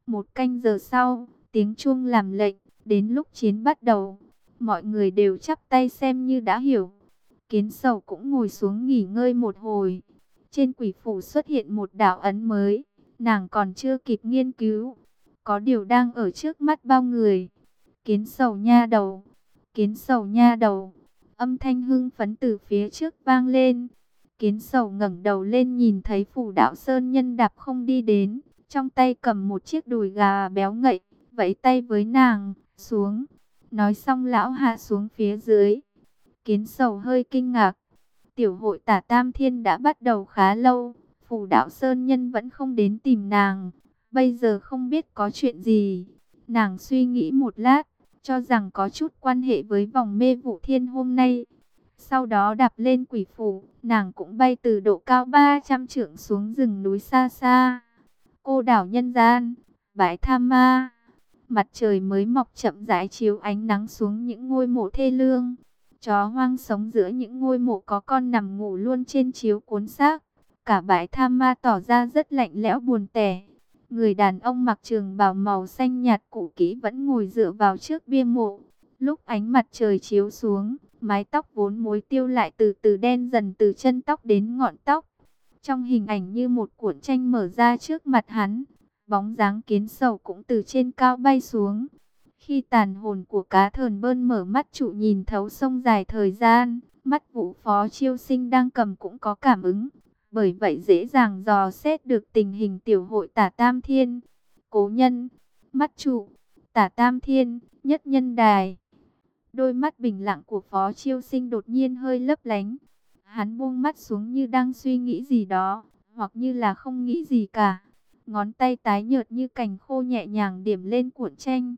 Một canh giờ sau, tiếng chuông làm lệnh, đến lúc chiến bắt đầu. Mọi người đều chắp tay xem như đã hiểu. Kiến Sầu cũng ngồi xuống nghỉ ngơi một hồi. Trên quỷ phủ xuất hiện một đạo ấn mới, nàng còn chưa kịp nghiên cứu. Có điều đang ở trước mắt bao người. Kiến Sầu nha đầu, Kiến Sầu nha đầu. Âm thanh hưng phấn từ phía trước vang lên. Kiến Sầu ngẩng đầu lên nhìn thấy phủ đạo sơn nhân đạp không đi đến, trong tay cầm một chiếc đùi gà béo ngậy, vẫy tay với nàng, xuống. Nói xong lão hạ xuống phía dưới. Kiến Sầu hơi kinh ngạc. Tiểu hội Tả Tam Thiên đã bắt đầu khá lâu, phủ đạo sơn nhân vẫn không đến tìm nàng. Bây giờ không biết có chuyện gì. Nàng suy nghĩ một lát, cho rằng có chút quan hệ với vòng mê vụ thiên hôm nay. Sau đó đạp lên quỷ phủ, nàng cũng bay từ độ cao 300 trượng xuống rừng núi xa xa. Cô đảo nhân gian, bãi tha ma. Mặt trời mới mọc chậm rãi chiếu ánh nắng xuống những ngôi mộ thê lương. Chó hoang sống giữa những ngôi mộ có con nằm ngủ luôn trên chiếu cuốn xác. Cả bãi tha ma tỏ ra rất lạnh lẽo buồn tẻ. Người đàn ông mặc trường bào màu xanh nhạt cũ kỹ vẫn ngồi dựa vào trước bia mộ. Lúc ánh mặt trời chiếu xuống, mái tóc vốn mối tiêu lại từ từ đen dần từ chân tóc đến ngọn tóc. Trong hình ảnh như một cuộn tranh mở ra trước mặt hắn, bóng dáng Kiến Sầu cũng từ trên cao bay xuống. Khi tàn hồn của cá thờn bơn mở mắt trụ nhìn thấu sông dài thời gian, mắt Vũ Phó Chiêu Sinh đang cầm cũng có cảm ứng. Bởi vậy dễ dàng dò xét được tình hình tiểu hội Tả Tam Thiên. Cố nhân, mắt trụ, Tả Tam Thiên, nhất nhân đài. Đôi mắt bình lặng của Phó Chiêu Sinh đột nhiên hơi lấp lánh. Hắn buông mắt xuống như đang suy nghĩ gì đó, hoặc như là không nghĩ gì cả. Ngón tay tái nhợt như cành khô nhẹ nhàng điểm lên cuộn tranh.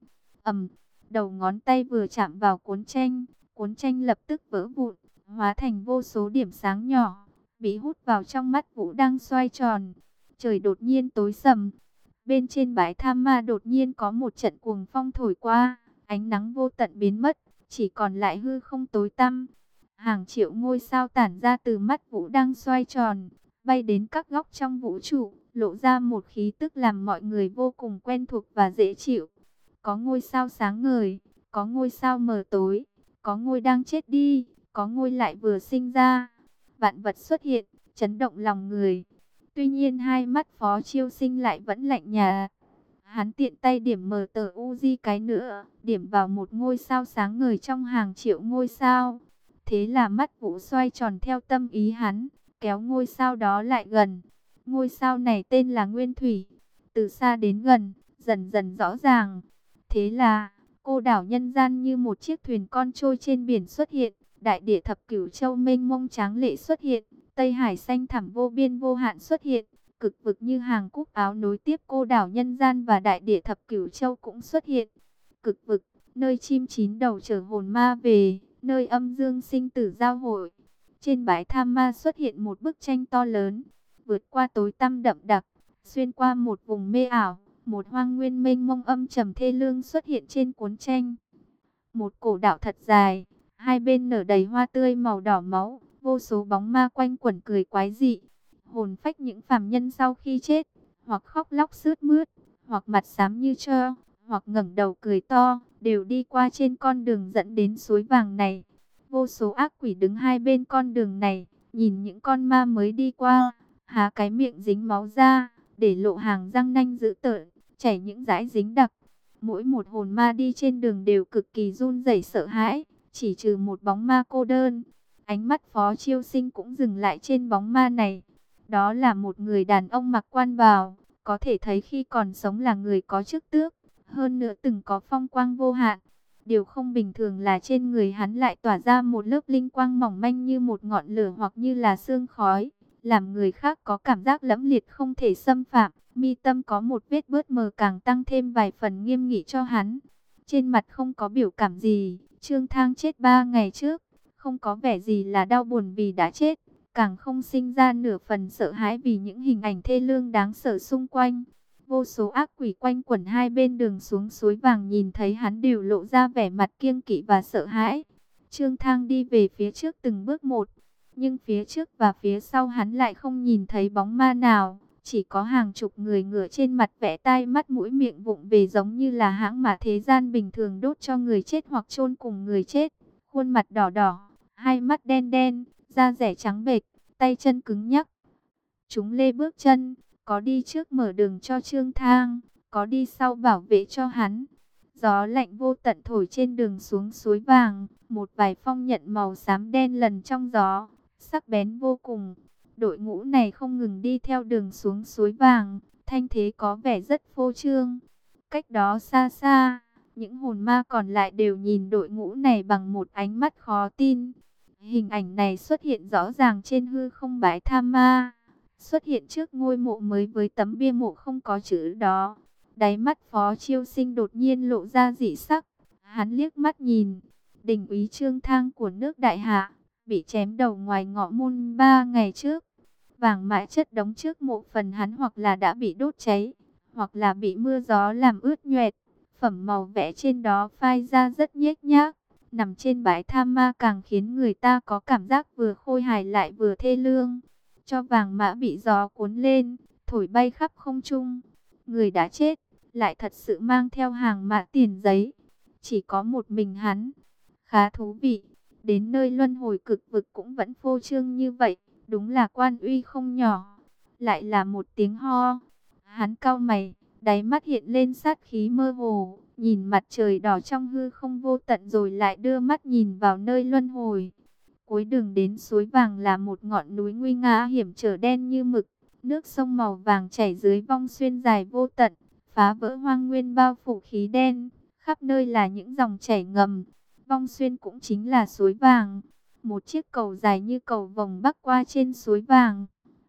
Đầu ngón tay vừa chạm vào cuốn tranh lập tức vỡ vụn, hóa thành vô số điểm sáng nhỏ, bị hút vào trong mắt Vũ đang xoay tròn. Trời đột nhiên tối sầm. Bên trên bãi tha ma đột nhiên có một trận cuồng phong thổi qua, ánh nắng vô tận biến mất, chỉ còn lại hư không tối tăm. Hàng triệu ngôi sao tản ra từ mắt Vũ đang xoay tròn, bay đến các góc trong vũ trụ, lộ ra một khí tức làm mọi người vô cùng quen thuộc và dễ chịu. Có ngôi sao sáng ngời, có ngôi sao mờ tối, có ngôi đang chết đi, có ngôi lại vừa sinh ra. Vạn vật xuất hiện, chấn động lòng người. Tuy nhiên hai mắt Phó Chiêu Sinh lại vẫn lạnh nhạt. Hắn tiện tay điểm mờ tờ Uzi cái nữa, điểm vào một ngôi sao sáng ngời trong hàng triệu ngôi sao. Thế là mắt Vũ xoay tròn theo tâm ý hắn, kéo ngôi sao đó lại gần. Ngôi sao này tên là Nguyên Thủy. Từ xa đến gần, dần dần rõ ràng. Thế là, cô đảo nhân gian như một chiếc thuyền con trôi trên biển xuất hiện. Đại địa thập cửu châu mênh mông tráng lệ xuất hiện. Tây Hải xanh thẳm vô biên vô hạn xuất hiện. Cực vực như hàng cúc áo nối tiếp cô đảo nhân gian và đại địa thập cửu châu cũng xuất hiện. Cực vực, nơi chim chín đầu chở hồn ma về, nơi âm dương sinh tử giao hội. Trên bãi tha ma xuất hiện một bức tranh to lớn, vượt qua tối tăm đậm đặc, xuyên qua một vùng mê ảo, một hoang nguyên mênh mông âm trầm thê lương xuất hiện trên cuốn tranh. Một cổ đạo thật dài, hai bên nở đầy hoa tươi màu đỏ máu, vô số bóng ma quanh quẩn cười quái dị. Hồn phách những phàm nhân sau khi chết, hoặc khóc lóc sướt mướt, hoặc mặt xám như tro, hoặc ngẩng đầu cười to, đều đi qua trên con đường dẫn đến suối vàng này. Vô số ác quỷ đứng hai bên con đường này, nhìn những con ma mới đi qua, há cái miệng dính máu ra, để lộ hàng răng nanh dữ tợn, chảy những dãi dính đặc. Mỗi một hồn ma đi trên đường đều cực kỳ run rẩy sợ hãi, chỉ trừ một bóng ma cô đơn. Ánh mắt Phó Chiêu Sinh cũng dừng lại trên bóng ma này. Đó là một người đàn ông mặc quan bào, có thể thấy khi còn sống là người có chức tước, hơn nữa từng có phong quang vô hạn. Điều không bình thường là trên người hắn lại tỏa ra một lớp linh quang mỏng manh như một ngọn lửa hoặc như là sương khói, làm người khác có cảm giác lẫm liệt không thể xâm phạm. Mi tâm có một vết bớt mờ càng tăng thêm vài phần nghiêm nghị cho hắn. Trên mặt không có biểu cảm gì, Trương Thang chết 3 ngày trước, không có vẻ gì là đau buồn vì đã chết, càng không sinh ra nửa phần sợ hãi vì những hình ảnh thê lương đáng sợ xung quanh. Vô số ác quỷ quanh quẩn hai bên đường xuống suối vàng nhìn thấy hắn đều lộ ra vẻ mặt kiêng kỵ và sợ hãi. Trương Thang đi về phía trước từng bước một, nhưng phía trước và phía sau hắn lại không nhìn thấy bóng ma nào, Chỉ có hàng chục người ngửa trên mặt vẽ tai mắt mũi miệng vụng về, giống như là hãng mà thế gian bình thường đốt cho người chết hoặc chôn cùng người chết. Khuôn mặt đỏ đỏ, hai mắt đen đen, da rẻ trắng bệch, tay chân cứng nhắc. Chúng lê bước chân, có đi trước mở đường cho Trương Thang, có đi sau bảo vệ cho hắn. Gió lạnh vô tận thổi trên đường xuống suối vàng, một vài phong nhận màu xám đen lần trong gió, sắc bén vô cùng. Đội ngũ này không ngừng đi theo đường xuống suối vàng, thanh thế có vẻ rất phô trương. Cách đó xa xa, những hồn ma còn lại đều nhìn đội ngũ này bằng một ánh mắt khó tin. Hình ảnh này xuất hiện rõ ràng trên hư không bãi Tha Ma, xuất hiện trước ngôi mộ mới với tấm bia mộ không có chữ đó. Đáy mắt Phó Chiêu Sinh đột nhiên lộ ra dị sắc. Hắn liếc mắt nhìn, đình úy Trương Thang của nước Đại Hạ, bị chém đầu ngoài ngọ môn 3 ngày trước. Vàng mã chất đống trước mộ phần hắn hoặc là đã bị đốt cháy, hoặc là bị mưa gió làm ướt nhoẹt. Phẩm màu vẽ trên đó phai ra rất nhếch nhác. Nằm trên bãi Tha Ma càng khiến người ta có cảm giác vừa khôi hài lại vừa thê lương. Cho vàng mã bị gió cuốn lên, thổi bay khắp không trung. Người đã chết lại thật sự mang theo hàng mã tiền giấy. Chỉ có một mình hắn. Khá thú vị. Đến nơi luân hồi cực vực cũng vẫn phô trương như vậy. Đúng là quan uy không nhỏ. Lại là một tiếng ho. Hắn cau mày, đáy mắt hiện lên sát khí mơ hồ. Nhìn mặt trời đỏ trong hư không vô tận rồi lại đưa mắt nhìn vào nơi luân hồi. Cuối đường đến suối vàng là một ngọn núi nguy nga hiểm trở đen như mực. Nước sông màu vàng chảy dưới vong xuyên dài vô tận, phá vỡ hoang nguyên bao phủ khí đen. Khắp nơi là những dòng chảy ngầm. Vong xuyên cũng chính là suối vàng. Một chiếc cầu dài như cầu vồng bắc qua trên suối vàng.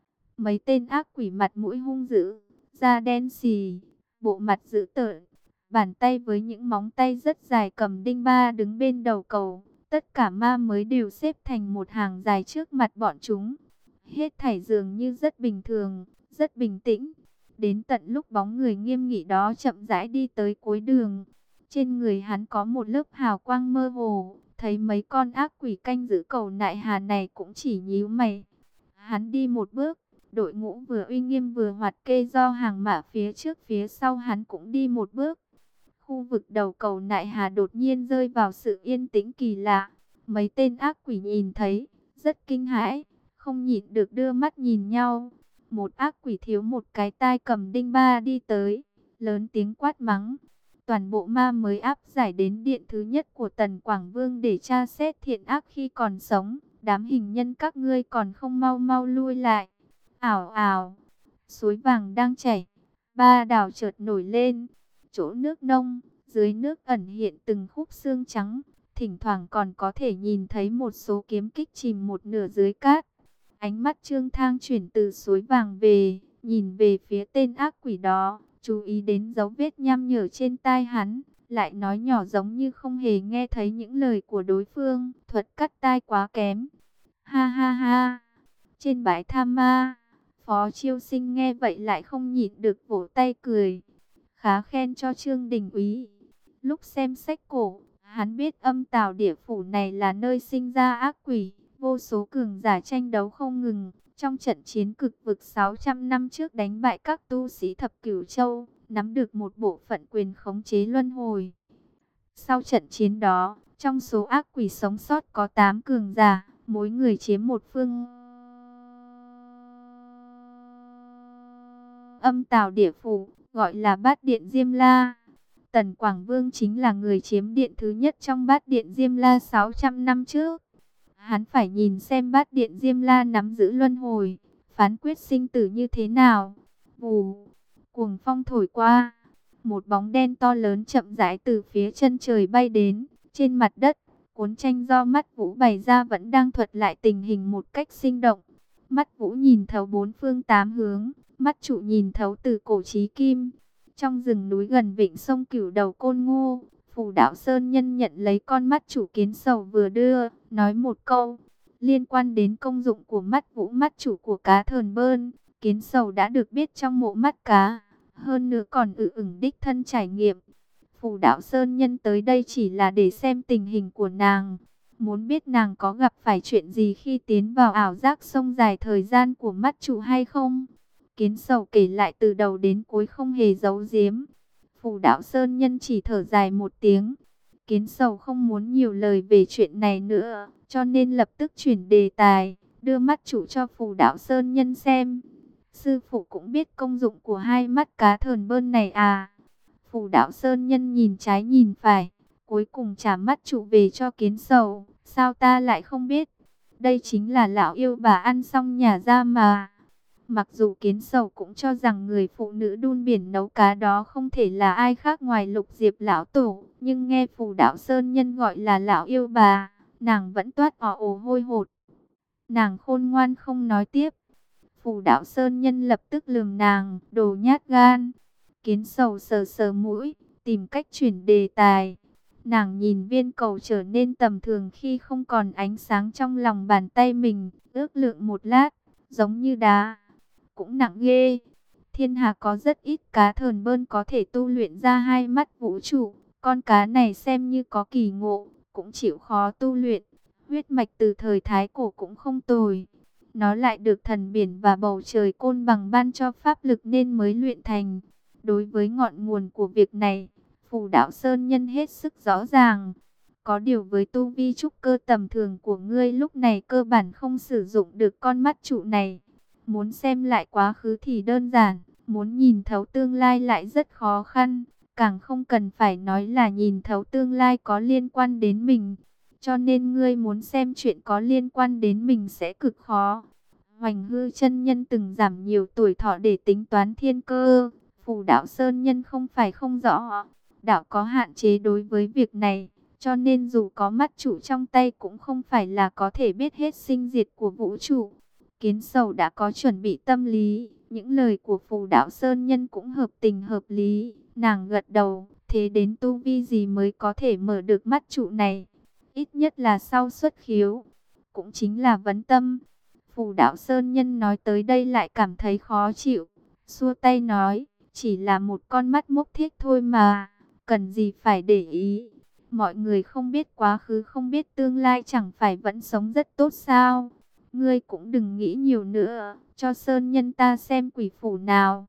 Mấy tên ác quỷ mặt mũi hung dữ, da đen xì, bộ mặt dữ tợn. Bàn tay với những móng tay rất dài cầm đinh ba đứng bên đầu cầu. Tất cả ma mới đều xếp thành một hàng dài trước mặt bọn chúng. Hết thảy dường như rất bình thường, rất bình tĩnh. Đến tận lúc bóng người nghiêm nghị đó chậm rãi đi tới cuối đường. Trên người hắn có một lớp hào quang mơ hồ. Thấy mấy con ác quỷ canh giữ cầu nại hà này cũng chỉ nhíu mày. Hắn đi một bước, đội ngũ vừa uy nghiêm vừa hoạt kê do hàng mã phía trước phía sau hắn cũng đi một bước. Khu vực đầu cầu nại hà đột nhiên rơi vào sự yên tĩnh kỳ lạ. Mấy tên ác quỷ nhìn thấy, rất kinh hãi, không nhịn được đưa mắt nhìn nhau. Một ác quỷ thiếu một cái tai cầm đinh ba đi tới, lớn tiếng quát mắng. Toàn bộ ma mới áp giải đến điện thứ nhất của Tần Quảng Vương để tra xét thiện ác khi còn sống. Đám hình nhân các ngươi còn không mau mau lui lại. Ảo ảo, suối vàng đang chảy, ba đảo chợt nổi lên. Chỗ nước nông, dưới nước ẩn hiện từng khúc xương trắng. Thỉnh thoảng còn có thể nhìn thấy một số kiếm kích chìm một nửa dưới cát. Ánh mắt Trương Thang chuyển từ suối vàng về, nhìn về phía tên ác quỷ đó, chú ý đến dấu vết nham nhở trên tai hắn, lại nói nhỏ giống như không hề nghe thấy những lời của đối phương, thuật cắt tai quá kém. Ha ha ha, trên bãi Tha Ma, Phó Chiêu Sinh nghe vậy lại không nhịn được vỗ tay cười. Khá khen cho Trương Đình úy. Lúc xem sách cổ, hắn biết Âm Tào Địa Phủ này là nơi sinh ra ác quỷ, vô số cường giả tranh đấu không ngừng. Trong trận chiến cực vực 600 năm trước đánh bại các tu sĩ thập cửu châu, nắm được một bộ phận quyền khống chế luân hồi. Sau trận chiến đó, trong số ác quỷ sống sót có 8 cường giả, mỗi người chiếm một phương. Âm Tào Địa Phủ, gọi là Bát Điện Diêm La. Tần Quảng Vương chính là người chiếm điện thứ nhất trong Bát Điện Diêm La 600 năm trước. Hắn phải nhìn xem Bát Điện Diêm La nắm giữ luân hồi, phán quyết sinh tử như thế nào. Vù, cuồng phong thổi qua, một bóng đen to lớn chậm rãi từ phía chân trời bay đến. Trên mặt đất, cuốn tranh do Mắt Vũ bày ra vẫn đang thuật lại tình hình một cách sinh động. Mắt Vũ nhìn thấu bốn phương tám hướng, mắt trụ nhìn thấu từ cổ chí kim. Trong rừng núi gần vịnh sông Cửu Đầu Côn Ngô, Phù Đạo Sơn Nhân nhận lấy con mắt chủ kiến sầu vừa đưa, nói một câu liên quan đến công dụng của mắt Vũ, mắt chủ của cá thờn bơn. Kiến sầu đã được biết trong mộ mắt cá, hơn nữa còn đích thân trải nghiệm. Phù Đạo Sơn Nhân tới đây chỉ là để xem tình hình của nàng, muốn biết nàng có gặp phải chuyện gì khi tiến vào ảo giác sông dài thời gian của mắt chủ hay không. Kiến Sầu kể lại từ đầu đến cuối không hề giấu giếm. Phù Đạo Sơn Nhân chỉ thở dài một tiếng. Kiến Sầu không muốn nhiều lời về chuyện này nữa, cho nên lập tức chuyển đề tài, đưa mắt chủ cho Phù Đạo Sơn Nhân xem. Sư phụ cũng biết công dụng của hai mắt cá thờn bơn này à? Phù Đạo Sơn Nhân nhìn trái nhìn phải, cuối cùng trả mắt chủ về cho Kiến Sầu. Sao ta lại không biết? Đây chính là lão yêu bà ăn xong nhà ra mà. Mặc dù Kiến Sầu cũng cho rằng người phụ nữ đun biển nấu cá đó không thể là ai khác ngoài Lục Diệp lão tổ, nhưng nghe Phù Đạo Sơn Nhân gọi là lão yêu bà, nàng vẫn toát ồ hôi hột. Nàng khôn ngoan không nói tiếp. Phù Đạo Sơn Nhân lập tức lườm nàng, đồ nhát gan. Kiến Sầu sờ sờ mũi, tìm cách chuyển đề tài. Nàng nhìn viên cầu trở nên tầm thường khi không còn ánh sáng trong lòng bàn tay mình, ước lượng một lát, giống như đá. Cũng nặng ghê. Thiên hạ có rất ít cá thờn bơn có thể tu luyện ra hai mắt vũ trụ. Con cá này xem như có kỳ ngộ, cũng chịu khó tu luyện. Huyết mạch từ thời Thái Cổ cũng không tồi. Nó lại được thần biển và bầu trời côn bằng ban cho pháp lực nên mới luyện thành. Đối với ngọn nguồn của việc này, Phù Đạo Sơn Nhân hết sức rõ ràng. Có điều với tu vi trúc cơ tầm thường của ngươi lúc này cơ bản không sử dụng được con mắt trụ này. Muốn xem lại quá khứ thì đơn giản, muốn nhìn thấu tương lai lại rất khó khăn. Càng không cần phải nói là nhìn thấu tương lai có liên quan đến mình. Cho nên ngươi muốn xem chuyện có liên quan đến mình sẽ cực khó. Hoành Hư chân nhân từng giảm nhiều tuổi thọ để tính toán thiên cơ. Phù Đạo Sơn Nhân không phải không rõ. Đạo có hạn chế đối với việc này. Cho nên dù có mắt chủ trong tay cũng không phải là có thể biết hết sinh diệt của vũ trụ. Kiến Sầu đã có chuẩn bị tâm lý. Những lời của Phù Đạo Sơn Nhân cũng hợp tình hợp lý. Nàng gật đầu. Thế đến tu vi gì mới có thể mở được mắt trụ này? Ít nhất là sau xuất khiếu. Cũng chính là vấn tâm. Phù Đạo Sơn Nhân nói tới đây lại cảm thấy khó chịu. Xua tay nói. Chỉ là một con mắt mốc thiết thôi mà. Cần gì phải để ý. Mọi người không biết quá khứ không biết tương lai chẳng phải vẫn sống rất tốt sao? Ngươi cũng đừng nghĩ nhiều nữa, cho Sơn Nhân ta xem quỷ phủ nào.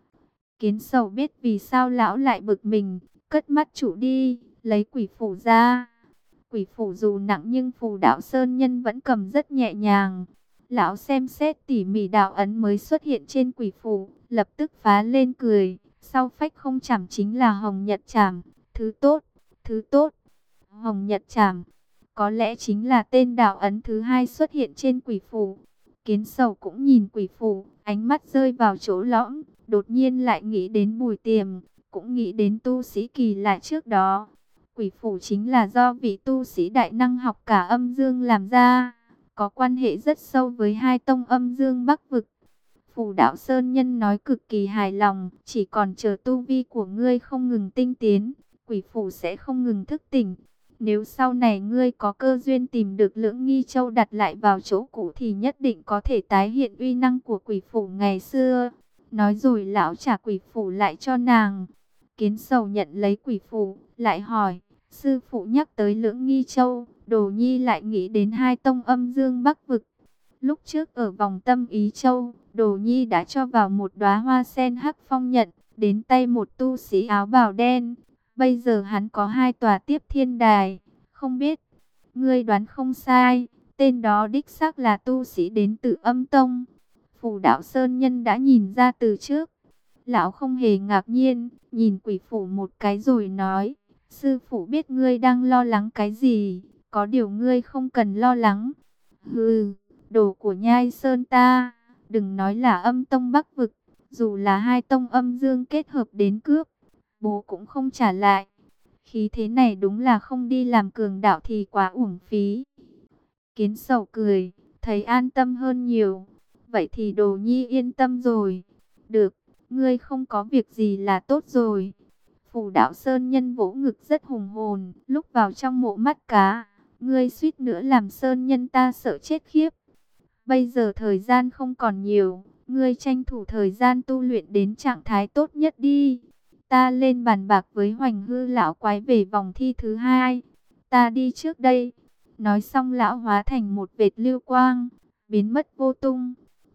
Kiến Sầu biết vì sao lão lại bực mình, cất mắt chủ đi, lấy quỷ phủ ra. Quỷ phủ dù nặng nhưng Phù Đạo Sơn Nhân vẫn cầm rất nhẹ nhàng. Lão xem xét tỉ mỉ đạo ấn mới xuất hiện trên quỷ phủ, lập tức phá lên cười. Sau phách không chảm chính là Hồng Nhật Chảm, thứ tốt, thứ tốt. Hồng Nhật Chảm, có lẽ chính là tên đạo ấn thứ hai xuất hiện trên quỷ phủ. Kiến Sầu cũng nhìn quỷ phủ, ánh mắt rơi vào chỗ lõm, đột nhiên lại nghĩ đến Bùi Tiềm, cũng nghĩ đến tu sĩ kỳ lạ trước đó. Quỷ phủ chính là do vị tu sĩ đại năng học cả âm dương làm ra, có quan hệ rất sâu với hai tông âm dương bắc vực. Phù Đạo Sơn Nhân nói cực kỳ hài lòng, chỉ còn chờ tu vi của ngươi không ngừng tinh tiến, quỷ phủ sẽ không ngừng thức tỉnh. Nếu sau này ngươi có cơ duyên tìm được Lưỡng Nghi Châu đặt lại vào chỗ cũ thì nhất định có thể tái hiện uy năng của quỷ phủ ngày xưa. Nói rồi lão trả quỷ phủ lại cho nàng. Kiến Sầu nhận lấy quỷ phủ, lại hỏi, sư phụ nhắc tới Lưỡng Nghi Châu, Đồ Nhi lại nghĩ đến hai tông âm dương bắc vực. Lúc trước ở vòng Tâm Ý Châu, Đồ Nhi đã cho vào một đóa hoa sen hắc phong nhận, đến tay một tu sĩ áo bào đen. Bây giờ hắn có hai tòa tiếp thiên đài, không biết, ngươi đoán không sai, tên đó đích xác là tu sĩ đến từ âm tông. Phù Đạo Sơn Nhân đã nhìn ra từ trước. Lão không hề ngạc nhiên, nhìn quỷ phủ một cái rồi nói, sư phụ biết ngươi đang lo lắng cái gì, có điều ngươi không cần lo lắng. Hừ, đồ của Nhai Sơn ta, đừng nói là âm tông bắc vực, dù là hai tông âm dương kết hợp đến cướp, bố cũng không trả lại. Khí thế này đúng là không đi làm cường đạo thì quá uổng phí. Kiến Sầu cười, thấy an tâm hơn nhiều. Vậy thì Đồ Nhi yên tâm rồi. Được, ngươi không có việc gì là tốt rồi. Phù Đạo Sơn Nhân vỗ ngực rất hùng hồn, lúc vào trong mộ mắt cá, ngươi suýt nữa làm Sơn Nhân ta sợ chết khiếp. Bây giờ thời gian không còn nhiều, ngươi tranh thủ thời gian tu luyện đến trạng thái tốt nhất đi. Ta lên bàn bạc với Hoành Hư lão quái về vòng thi thứ hai. Ta đi trước đây. Nói xong lão hóa thành một vệt lưu quang, biến mất vô tung.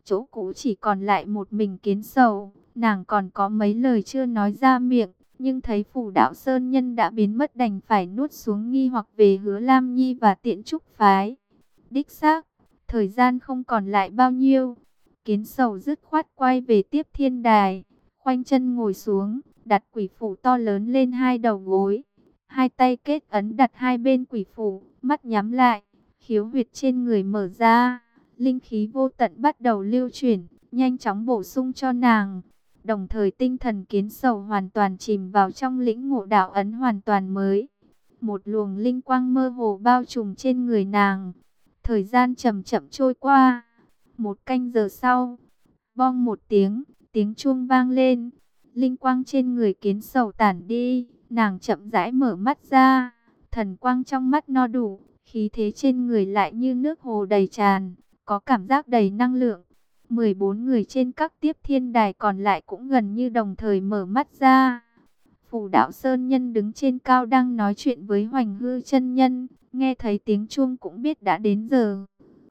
Chỗ cũ chỉ còn lại một mình Kiến Sầu, nàng còn có mấy lời chưa nói ra miệng, nhưng thấy Phù Đạo Sơn Nhân đã biến mất đành phải nuốt xuống nghi hoặc về Hứa Lam Nhi và Tiễn Trúc phái. Đích xác, thời gian không còn lại bao nhiêu. Kiến Sầu dứt khoát quay về tiếp thiên đài, khoanh chân ngồi xuống, đặt quỷ phủ to lớn lên hai đầu gối, hai tay kết ấn đặt hai bên quỷ phủ, mắt nhắm lại, khiếu huyệt trên người mở ra, linh khí vô tận bắt đầu lưu chuyển, nhanh chóng bổ sung cho nàng. Đồng thời tinh thần Kiến Sầu hoàn toàn chìm vào trong lĩnh ngộ đạo ấn hoàn toàn mới. Một luồng linh quang mơ hồ bao trùm trên người nàng. Thời gian chậm chậm trôi qua. Một canh giờ sau, bong một tiếng, tiếng chuông vang lên. Linh quang trên người Kiến Sầu tản đi, nàng chậm rãi mở mắt ra. Thần quang trong mắt no đủ, khí thế trên người lại như nước hồ đầy tràn, có cảm giác đầy năng lượng. 14 người trên các tiếp thiên đài còn lại cũng gần như đồng thời mở mắt ra. Phù Đạo Sơn Nhân đứng trên cao đang nói chuyện với Hoành Hư chân nhân, nghe thấy tiếng chuông cũng biết đã đến giờ.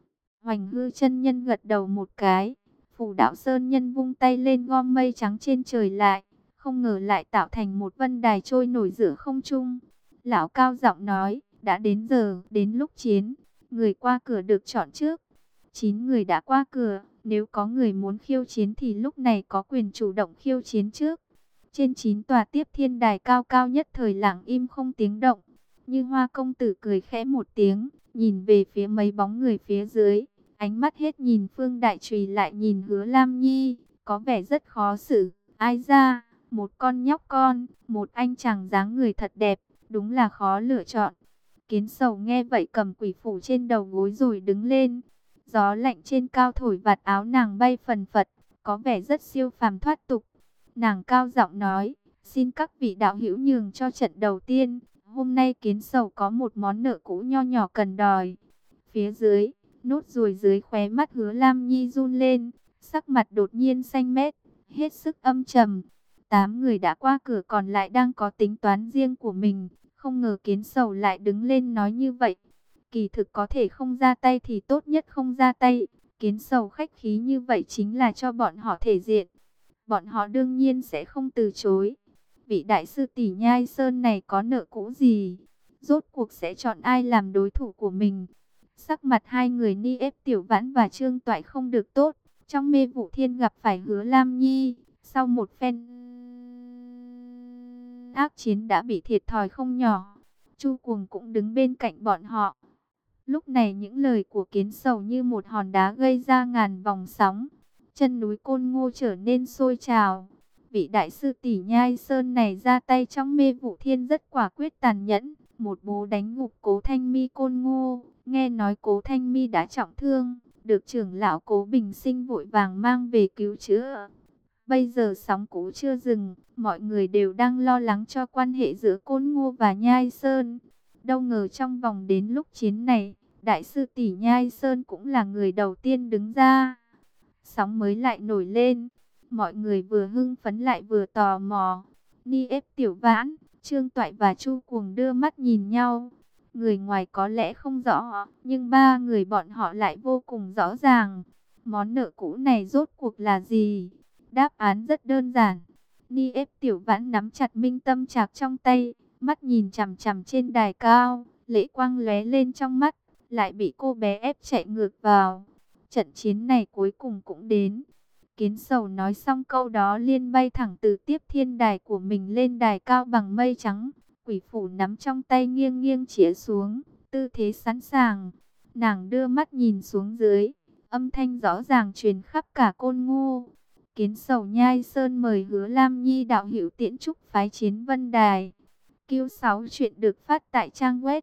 Hoành Hư chân nhân gật đầu một cái, Phù Đạo Sơn Nhân vung tay lên gom mây trắng trên trời lại, không ngờ lại tạo thành một vân đài trôi nổi giữa không trung. Lão cao giọng nói, đã đến giờ, đến lúc chiến, người qua cửa được chọn trước. 9 người đã qua cửa, nếu có người muốn khiêu chiến thì lúc này có quyền chủ động khiêu chiến trước. Trên 9 tòa tiếp thiên đài cao cao nhất thời lặng im không tiếng động. Như Hoa công tử cười khẽ một tiếng, nhìn về phía mấy bóng người phía dưới. Ánh mắt hết nhìn Phương Đại Trùy lại nhìn Hứa Lam Nhi, có vẻ rất khó xử. Ai ra, một con nhóc con, một anh chàng dáng người thật đẹp, đúng là khó lựa chọn. Kiến Sầu nghe vậy cầm quỷ phủ trên đầu gối rồi đứng lên. Gió lạnh trên cao thổi vạt áo nàng bay phần phật, có vẻ rất siêu phàm thoát tục. Nàng cao giọng nói, xin các vị đạo hữu nhường cho trận đầu tiên. Hôm nay Kiến Sầu có một món nợ cũ nho nhỏ cần đòi. Phía dưới, nốt ruồi dưới khóe mắt Hứa Lam Nhi run lên, sắc mặt đột nhiên xanh mét, hết sức âm trầm. 8 người đã qua cửa còn lại đang có tính toán riêng của mình, không ngờ Kiến Sầu lại đứng lên nói như vậy. Kỳ thực có thể không ra tay thì tốt nhất không ra tay. Kiến Sầu khách khí như vậy chính là cho bọn họ thể diện. Bọn họ đương nhiên sẽ không từ chối. Vị đại sư tỷ Nhai Sơn này có nợ cũ gì? Rốt cuộc sẽ chọn ai làm đối thủ của mình? Sắc mặt hai người Ni Ép Tiểu Vãn và Trương Toại không được tốt. Trong Mê Vụ Thiên gặp phải Hứa Lam Nhi, sau một phen ác chiến đã bị thiệt thòi không nhỏ. Chu Cuồng cũng đứng bên cạnh bọn họ. Lúc này những lời của Kiến Sầu như một hòn đá gây ra ngàn vòng sóng. Chân núi Côn Ngô trở nên sôi trào. Vị đại sư tỷ Nhai Sơn này ra tay trong Mê Vụ Thiên rất quả quyết tàn nhẫn. Một bố đánh gục Cố Thanh Mi Côn Ngô. Nghe nói Cố Thanh Mi đã trọng thương, được trưởng lão Cố Bình Sinh vội vàng mang về cứu chữa. Bây giờ sóng cũ chưa dừng, mọi người đều đang lo lắng cho quan hệ giữa Côn Ngô và Nhai Sơn. Đâu ngờ trong vòng đến lúc chiến này, đại sư tỷ Nhai Sơn cũng là người đầu tiên đứng ra. Sóng mới lại nổi lên, mọi người vừa hưng phấn lại vừa tò mò. Ni Ép Tiểu Vãn, Trương Toại và Chu Cuồng đưa mắt nhìn nhau. Người ngoài có lẽ không rõ, nhưng ba người bọn họ lại vô cùng rõ ràng. Món nợ cũ này rốt cuộc là gì? Đáp án rất đơn giản. Ni Ép Tiểu Vãn nắm chặt minh tâm trạc trong tay, mắt nhìn chằm chằm trên đài cao, lệ quang lóe lên trong mắt, lại bị cô bé ép chạy ngược vào. Trận chiến này cuối cùng cũng đến. Kiến Sầu nói xong câu đó liền bay thẳng từ tiếp thiên đài của mình lên đài cao bằng mây trắng. Quỷ phủ nắm trong tay nghiêng nghiêng chĩa xuống, tư thế sẵn sàng. Nàng đưa mắt nhìn xuống dưới, âm thanh rõ ràng truyền khắp cả Côn Ngô. Kiến Sầu Nhai Sơn mời Hứa Lam Nhi đạo hữu Tiễn Trúc phái chiến Vân Đài. Q6 chuyện được phát tại trang web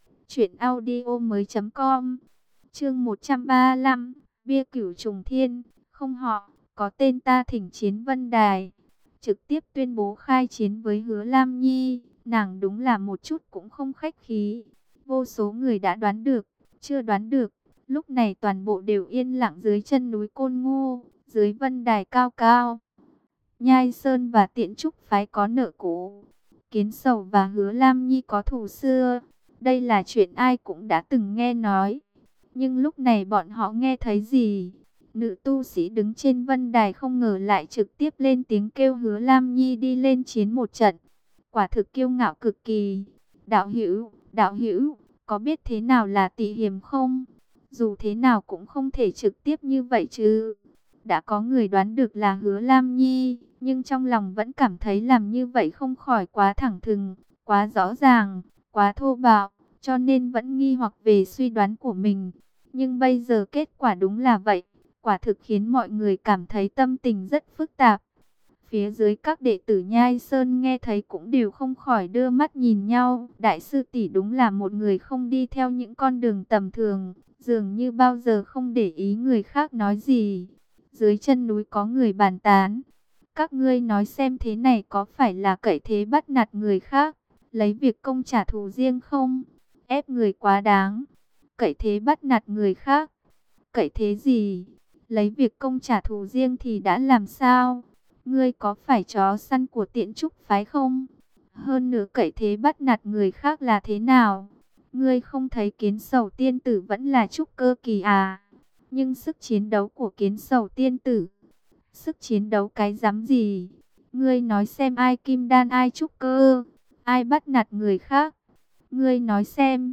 truyệnaudiomoi.com. Chương 135, Bia Cửu Trùng Thiên, không họ, có tên ta thỉnh chiến Vân Đài. Trực tiếp tuyên bố khai chiến với Hứa Lam Nhi, nàng đúng là một chút cũng không khách khí. Vô số người đã đoán được, chưa đoán được, lúc này toàn bộ đều yên lặng dưới chân núi Côn Ngô, dưới Vân Đài cao cao. Nhai Sơn và Tiễn Trúc phái có nợ cũ, Kiến Sầu và Hứa Lam Nhi có thù xưa. Đây là chuyện ai cũng đã từng nghe nói. Nhưng lúc này bọn họ nghe thấy gì? Nữ tu sĩ đứng trên vân đài không ngờ lại trực tiếp lên tiếng kêu Hứa Lam Nhi đi lên chiến một trận. Quả thực kiêu ngạo cực kỳ. Đạo hữu, có biết thế nào là tị hiểm không? Dù thế nào cũng không thể trực tiếp như vậy chứ. Đã có người đoán được là Hứa Lam Nhi, nhưng trong lòng vẫn cảm thấy làm như vậy không khỏi quá thẳng thừng, quá rõ ràng, quá thô bạo, cho nên vẫn nghi hoặc về suy đoán của mình. Nhưng bây giờ kết quả đúng là vậy, quả thực khiến mọi người cảm thấy tâm tình rất phức tạp. Phía dưới các đệ tử Nhai Sơn nghe thấy cũng đều không khỏi đưa mắt nhìn nhau. Đại sư tỷ đúng là một người không đi theo những con đường tầm thường, dường như bao giờ không để ý người khác nói gì. Dưới chân núi có người bàn tán. Các ngươi nói xem thế này có phải là cậy thế bắt nạt người khác, lấy việc công trả thù riêng không? Ép người quá đáng. Cậy thế bắt nạt người khác. Cậy thế gì? Lấy việc công trả thù riêng thì đã làm sao? Ngươi có phải chó săn của Tiễn Trúc phái không? Hơn nữa cậy thế bắt nạt người khác là thế nào? Ngươi không thấy Kiến Sầu tiên tử vẫn là trúc cơ kỳ à? Nhưng sức chiến đấu của Kiến Sầu tiên tử, sức chiến đấu cái dám gì? Ngươi nói xem ai kim đan ai trúc cơ, ai bắt nạt người khác? Ngươi nói xem.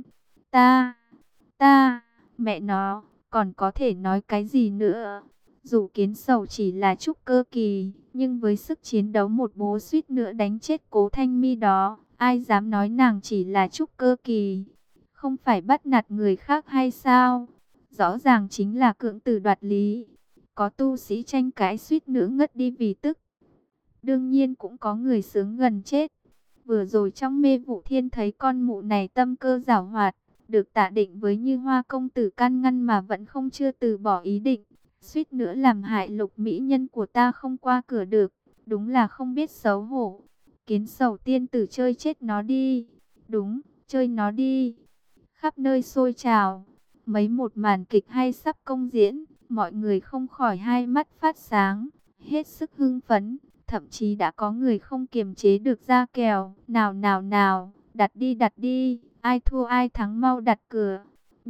Ta, mẹ nó, còn có thể nói cái gì nữa? Dù Kiến Sầu chỉ là trúc cơ kỳ, nhưng với sức chiến đấu một bố suýt nữa đánh chết Cố Thanh Mi đó, ai dám nói nàng chỉ là trúc cơ kỳ? Không phải bắt nạt người khác hay sao? Rõ ràng chính là cưỡng từ đoạt lý. Có tu sĩ tranh cãi suýt nữa ngất đi vì tức. Đương nhiên cũng có người sướng gần chết. Vừa rồi trong Mê Vụ Thiên thấy con mụ này tâm cơ giảo hoạt, được Tạ Định với Như Hoa công tử can ngăn mà vẫn không chưa từ bỏ ý định, suýt nữa làm hại Lục mỹ nhân của ta không qua cửa được, đúng là không biết xấu hổ. Kiến Sầu tiên tử chơi chết nó đi. Đúng, chơi nó đi. Khắp nơi sôi trào. Mấy một màn kịch hay sắp công diễn, mọi người không khỏi hai mắt phát sáng, hết sức hưng phấn. Thậm chí đã có người không kiềm chế được ra kèo. Nào, đặt đi, ai thua ai thắng mau đặt cửa.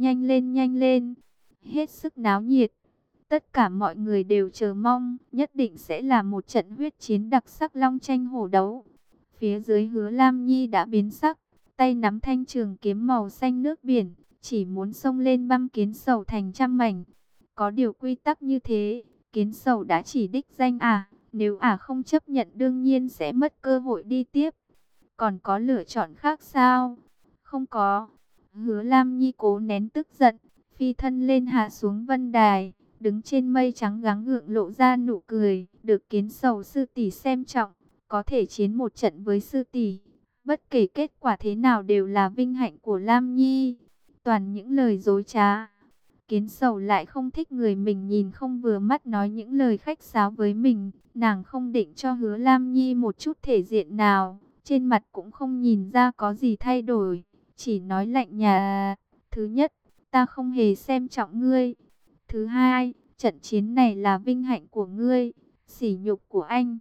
Nhanh lên, hết sức náo nhiệt. Tất cả mọi người đều chờ mong, nhất định sẽ là một trận huyết chiến đặc sắc long tranh hổ đấu. Phía dưới Hứa Lam Nhi đã biến sắc, tay nắm thanh trường kiếm màu xanh nước biển, chỉ muốn xông lên băm Kiến Sầu thành trăm mảnh. Có điều quy tắc như thế, Kiến Sầu đã chỉ đích danh nếu không chấp nhận đương nhiên sẽ mất cơ hội đi tiếp. Còn có lựa chọn khác sao? Không có. Hứa Lam Nhi cố nén tức giận, phi thân lên hạ xuống vân đài, đứng trên mây trắng gắng gượng lộ ra nụ cười. Được Kiến Sầu sư tỷ xem trọng, có thể chiến một trận với sư tỷ, bất kể kết quả thế nào đều là vinh hạnh của Lam Nhi. Toàn những lời dối trá. Kiến Sầu lại không thích người mình nhìn không vừa mắt nói những lời khách sáo với mình. Nàng không định cho Hứa Lam Nhi một chút thể diện nào, trên mặt cũng không nhìn ra có gì thay đổi, chỉ nói lạnh nhạt. Thứ nhất, ta không hề xem trọng ngươi. Thứ hai, trận chiến này là vinh hạnh của ngươi, sỉ nhục của anh.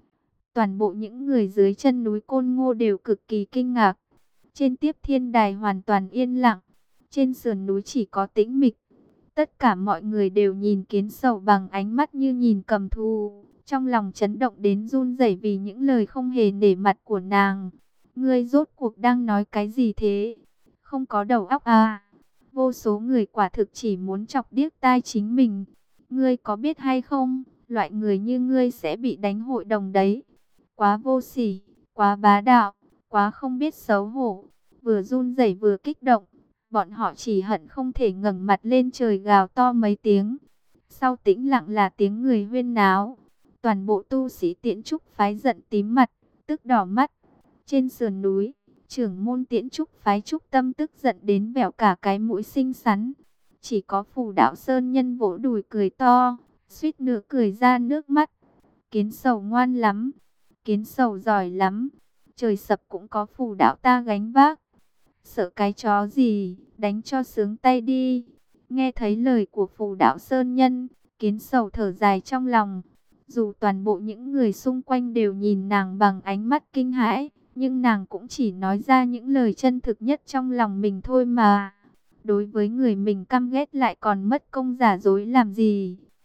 Toàn bộ những người dưới chân núi Côn Ngô đều cực kỳ kinh ngạc. Trên Tiếp Thiên Đài hoàn toàn yên lặng, trên sườn núi chỉ có tĩnh mịch. Tất cả mọi người đều nhìn Kiến Sầu bằng ánh mắt như nhìn cầm thú, trong lòng chấn động đến run rẩy vì những lời không hề nể mặt của nàng. Ngươi rốt cuộc đang nói cái gì thế? Không có đầu óc à? Vô số người quả thực chỉ muốn chọc điếc tai chính mình. Ngươi có biết hay không, loại người như ngươi sẽ bị đánh hội đồng đấy. Quá vô sỉ, quá bá đạo, quá không biết xấu hổ. Vừa run rẩy vừa kích động, bọn họ chỉ hận không thể ngẩng mặt lên trời gào to mấy tiếng. Sau tĩnh lặng là tiếng người huyên náo. Toàn bộ tu sĩ Tiễn Trúc phái giận tím mặt, tức đỏ mắt. Trên sườn núi, trưởng môn Tiễn Trúc phái Trúc Tâm tức giận đến vẹo cả cái mũi xinh xắn. Chỉ có Phù Đạo Sơn Nhân vỗ đùi cười to, suýt nữa cười ra nước mắt. Kiến Sầu ngoan lắm, Kiến Sầu giỏi lắm, trời sập cũng có Phù Đạo ta gánh vác. Sợ cái chó gì, đánh cho sướng tay đi. Nghe thấy lời của Phù Đạo Sơn Nhân, Kiến Sầu thở dài trong lòng. Dù toàn bộ những người xung quanh đều nhìn nàng bằng ánh mắt kinh hãi, nhưng nàng cũng chỉ nói ra những lời chân thực nhất trong lòng mình thôi mà. Đối với người mình căm ghét lại còn mất công giả dối làm gì?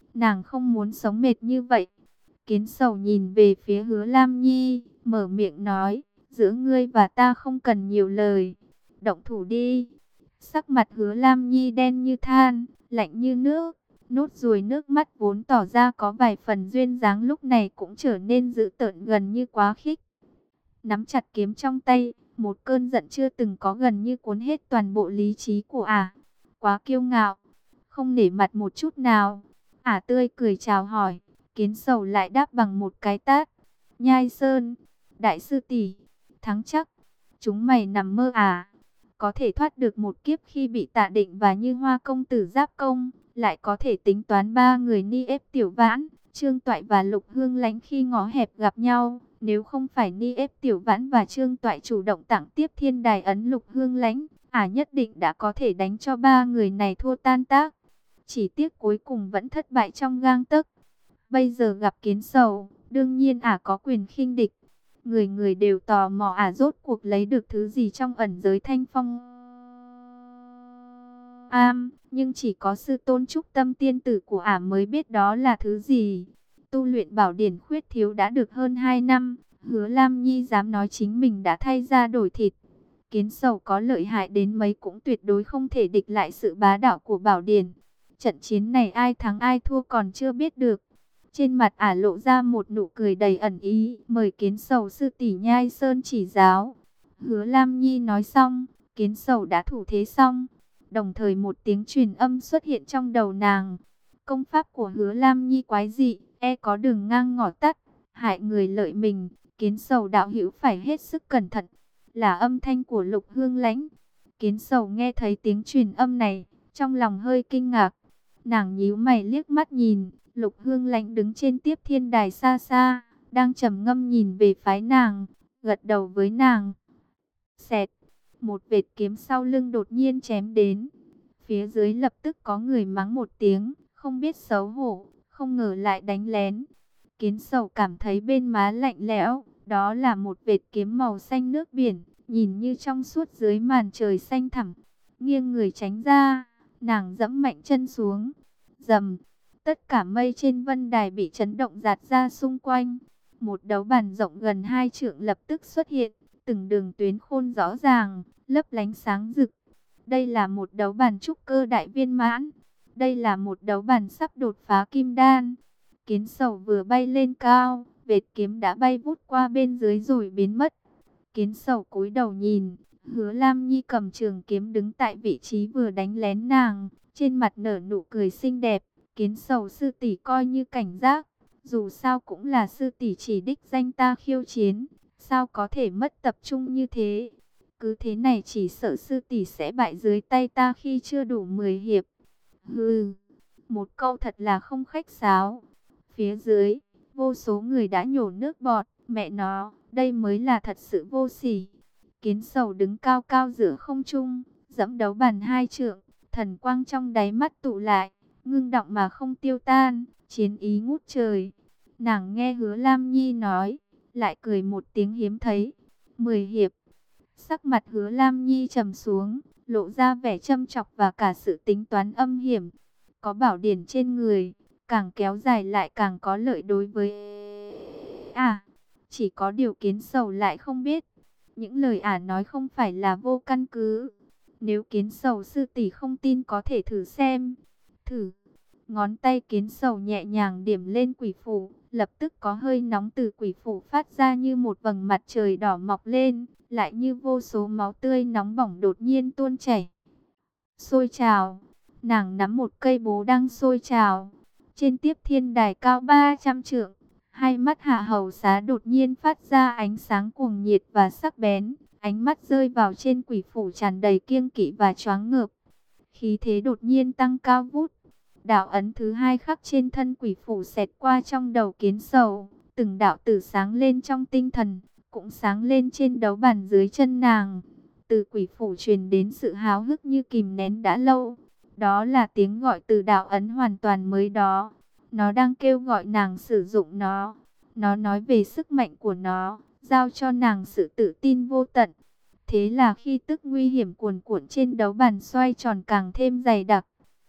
Nàng không muốn sống mệt như vậy. Kiến Sầu nhìn về phía Hứa Lam Nhi, mở miệng nói, giữa ngươi và ta không cần nhiều lời, động thủ đi. Sắc mặt Hứa Lam Nhi đen như than, lạnh như nước, nốt ruồi nước mắt vốn tỏ ra có vài phần duyên dáng lúc này cũng trở nên dữ tợn gần như quá khích. Nắm chặt kiếm trong tay, một cơn giận chưa từng có gần như cuốn hết toàn bộ lý trí của ả. Quá kiêu ngạo, không nể mặt một chút nào. Ả tươi cười chào hỏi, Kiến Sầu lại đáp bằng một cái tát. Nhai Sơn, đại sư tỷ, thắng chắc. Chúng mày nằm mơ à? Có thể thoát được một kiếp khi bị Tạ Định và Như Hoa công tử giáp công, lại có thể tính toán ba người ni ép Tiểu Vãn, Trương Toại và Lục Hương Lánh khi ngõ hẹp gặp nhau. Nếu không phải ni ép Tiểu Vãn và Trương Toại chủ động tặng tiếp thiên đài ấn Lục Hương Lánh, ả nhất định đã có thể đánh cho ba người này thua tan tác. Chỉ tiếc cuối cùng vẫn thất bại trong gang tấc. Bây giờ gặp Kiến Sầu, đương nhiên ả có quyền khinh địch. Người người đều tò mò ả rốt cuộc lấy được thứ gì trong ẩn giới Thanh Phong Am, nhưng chỉ có sư tôn trúc tâm tiên tử của ả mới biết đó là thứ gì. Tu luyện bảo điển khuyết thiếu đã được hơn 2 năm, Hứa Lam Nhi dám nói chính mình đã thay da đổi thịt. Kiến Sầu có lợi hại đến mấy cũng tuyệt đối không thể địch lại sự bá đạo của bảo điển. Trận chiến này ai thắng ai thua còn chưa biết được. Trên mặt ả lộ ra một nụ cười đầy ẩn ý, mời Kiến Sầu sư tỷ Nhai Sơn chỉ giáo. Hứa Lam Nhi nói xong, Kiến Sầu đã thủ thế xong. Đồng thời một tiếng truyền âm xuất hiện trong đầu nàng. Công pháp của Hứa Lam Nhi quái dị, có đường ngang ngõ tắt, hại người lợi mình. Kiến Sầu đạo hữu phải hết sức cẩn thận. Là âm thanh của Lục Hương Lánh. Kiến Sầu nghe thấy tiếng truyền âm này, trong lòng hơi kinh ngạc. Nàng nhíu mày liếc mắt nhìn, Lục Hương Lánh đứng trên tiếp thiên đài xa xa, đang trầm ngâm nhìn về phái nàng, gật đầu với nàng. Xẹt, một vệt kiếm sau lưng đột nhiên chém đến. Phía dưới lập tức có người mắng một tiếng, không biết xấu hổ, không ngờ lại đánh lén. Kiến Sầu cảm thấy bên má lạnh lẽo, đó là một vệt kiếm màu xanh nước biển, nhìn như trong suốt dưới màn trời xanh thẳm. Nghiêng người tránh ra, nàng giẫm mạnh chân xuống. Rầm, tất cả mây trên vân đài bị chấn động rạt ra xung quanh. Một đấu bàn rộng gần 2 trượng lập tức xuất hiện, từng đường tuyến khôn rõ ràng, lấp lánh sáng rực. Đây là một đấu bàn trúc cơ đại viên mãn. Đây là một đấu bàn sắp đột phá kim đan. Kiến Sầu vừa bay lên cao, vệt kiếm đã bay vút qua bên dưới rồi biến mất. Kiến Sầu cúi đầu nhìn, Hứa Lam Nhi cầm trường kiếm đứng tại vị trí vừa đánh lén nàng, trên mặt nở nụ cười xinh đẹp. Kiến Sầu sư tỷ coi như cảnh giác, dù sao cũng là sư tỷ chỉ đích danh ta khiêu chiến, sao có thể mất tập trung như thế. Cứ thế này chỉ sợ sư tỷ sẽ bại dưới tay ta khi chưa đủ 10 hiệp. Hừ, một câu thật là không khách sáo. Phía dưới, vô số người đã nhổ nước bọt, mẹ nó, đây mới là thật sự vô sỉ. Kiến Sầu đứng cao cao giữa không trung, giẫm đấu bàn 2 trượng, thần quang trong đáy mắt tụ lại, ngưng đọng mà không tiêu tan, chiến ý ngút trời. Nàng nghe Hứa Lam Nhi nói, lại cười một tiếng hiếm thấy. 10 hiệp. Sắc mặt Hứa Lam Nhi trầm xuống, lộ ra vẻ châm chọc và cả sự tính toán âm hiểm. Có bảo điển trên người, càng kéo dài lại càng có lợi đối với chỉ có điều Kiến Sầu lại không biết, những lời ả nói không phải là vô căn cứ. Nếu Kiến Sầu sư tỷ không tin có thể thử xem. Thử. Ngón tay Kiến Sầu nhẹ nhàng điểm lên quỷ phủ, lập tức có hơi nóng từ quỷ phủ phát ra như một vầng mặt trời đỏ mọc lên, lại như vô số máu tươi nóng bỏng đột nhiên tuôn chảy. Sôi trào. Nàng nắm một cây bố đang sôi trào. Trên tiếp thiên đài cao 300 trượng, hai mắt Hạ Hầu Xá đột nhiên phát ra ánh sáng cuồng nhiệt và sắc bén. Ánh mắt rơi vào trên quỷ phủ tràn đầy kiêng kỵ và choáng ngợp. Khí thế đột nhiên tăng cao vút. Đạo ấn thứ 2 khắc trên thân quỷ phủ xẹt qua trong đầu Kiến Sầu. Từng đạo tử sáng lên trong tinh thần, cũng sáng lên trên đấu bàn dưới chân nàng. Từ quỷ phủ truyền đến sự háo hức như kìm nén đã lâu. Đó là tiếng gọi từ đạo ấn hoàn toàn mới đó. Nó đang kêu gọi nàng sử dụng nó. Nó nói về sức mạnh của nó, giao cho nàng sự tự tin vô tận. Thế là khi tức nguy hiểm cuồn cuộn trên đấu bàn xoay tròn càng thêm dày đặc.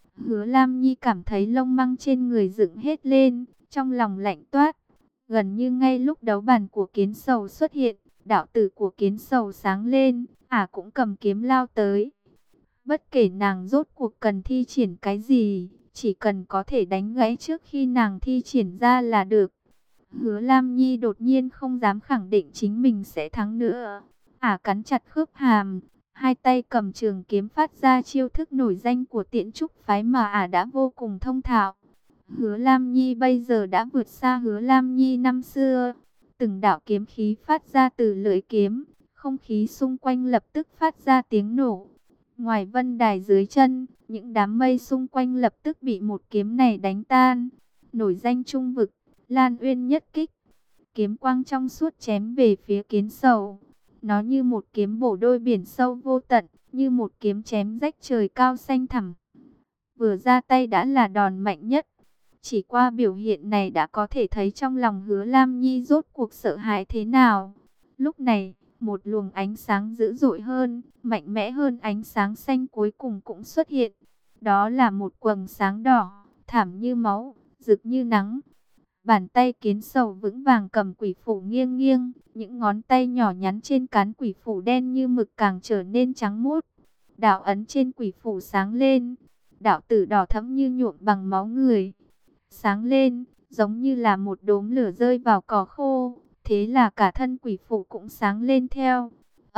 Hứa Lam Nhi cảm thấy lông măng trên người dựng hết lên, trong lòng lạnh toát. Gần như ngay lúc đấu bản của Kiến Sầu xuất hiện, đạo tử của Kiến Sầu sáng lên, cũng cầm kiếm lao tới. Bất kể nàng rốt cuộc cần thi triển cái gì, chỉ cần có thể đánh gãy trước khi nàng thi triển ra là được. Hứa Lam Nhi đột nhiên không dám khẳng định chính mình sẽ thắng nữa. Cắn chặt khớp hàm, hai tay cầm trường kiếm phát ra chiêu thức nổi danh của Tiễn Trúc phái mà đã vô cùng thông thạo. Hứa Lam Nhi bây giờ đã vượt xa Hứa Lam Nhi năm xưa. Từng đạo kiếm khí phát ra từ lưỡi kiếm, không khí xung quanh lập tức phát ra tiếng nổ. Ngoài vân đài dưới chân, những đám mây xung quanh lập tức bị một kiếm này đánh tan. Nổi danh trung vực, Lan Uyên nhất kích. Kiếm quang trong suốt chém về phía Kiến Sầu. Nó như một kiếm bổ đôi biển sâu vô tận, như một kiếm chém rách trời cao xanh thẳm. Vừa ra tay đã là đòn mạnh nhất. Chỉ qua biểu hiện này đã có thể thấy trong lòng Hứa Lam Nhi rốt cuộc sợ hãi thế nào. Lúc này, một luồng ánh sáng dữ dội hơn, mạnh mẽ hơn ánh sáng xanh cuối cùng cũng xuất hiện. Đó là một quầng sáng đỏ, thảm như máu, rực như nắng. Bàn tay Kiến Sầu vững vàng cầm quỷ phủ nghiêng nghiêng, những ngón tay nhỏ nhắn trên cán quỷ phủ đen như mực càng trở nên trắng muốt. Đạo ấn trên quỷ phủ sáng lên, đạo tử đỏ thẫm như nhuộm bằng máu người. Sáng lên, giống như là một đốm lửa rơi vào cỏ khô, thế là cả thân quỷ phủ cũng sáng lên theo.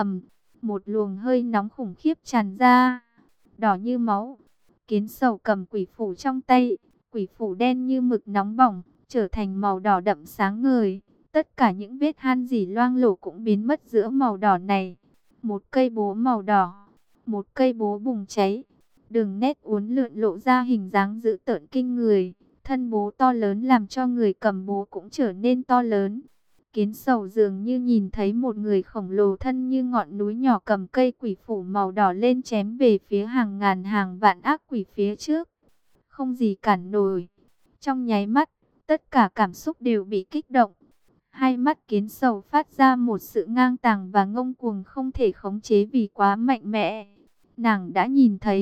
Một luồng hơi nóng khủng khiếp tràn ra, đỏ như máu. Kiến Sầu cầm quỷ phủ trong tay, quỷ phủ đen như mực nóng bỏng, trở thành màu đỏ đậm sáng ngời. Tất cả những vết han rỉ loang lổ cũng biến mất giữa màu đỏ này. Một cây búa màu đỏ, một cây búa bùng cháy. Đường nét uốn lượn lộ ra hình dáng dữ tợn kinh người. Thân búa to lớn làm cho người cầm búa cũng trở nên to lớn. Kiến Sầu dường như nhìn thấy một người khổng lồ thân như ngọn núi nhỏ cầm cây quỷ phủ màu đỏ lên chém về phía hàng ngàn hàng vạn ác quỷ phía trước. Không gì cản nổi. Trong nháy mắt, tất cả cảm xúc đều bị kích động. Hai mắt Kiến Sầu phát ra một sự ngang tàng và ngông cuồng không thể khống chế vì quá mạnh mẽ. Nàng đã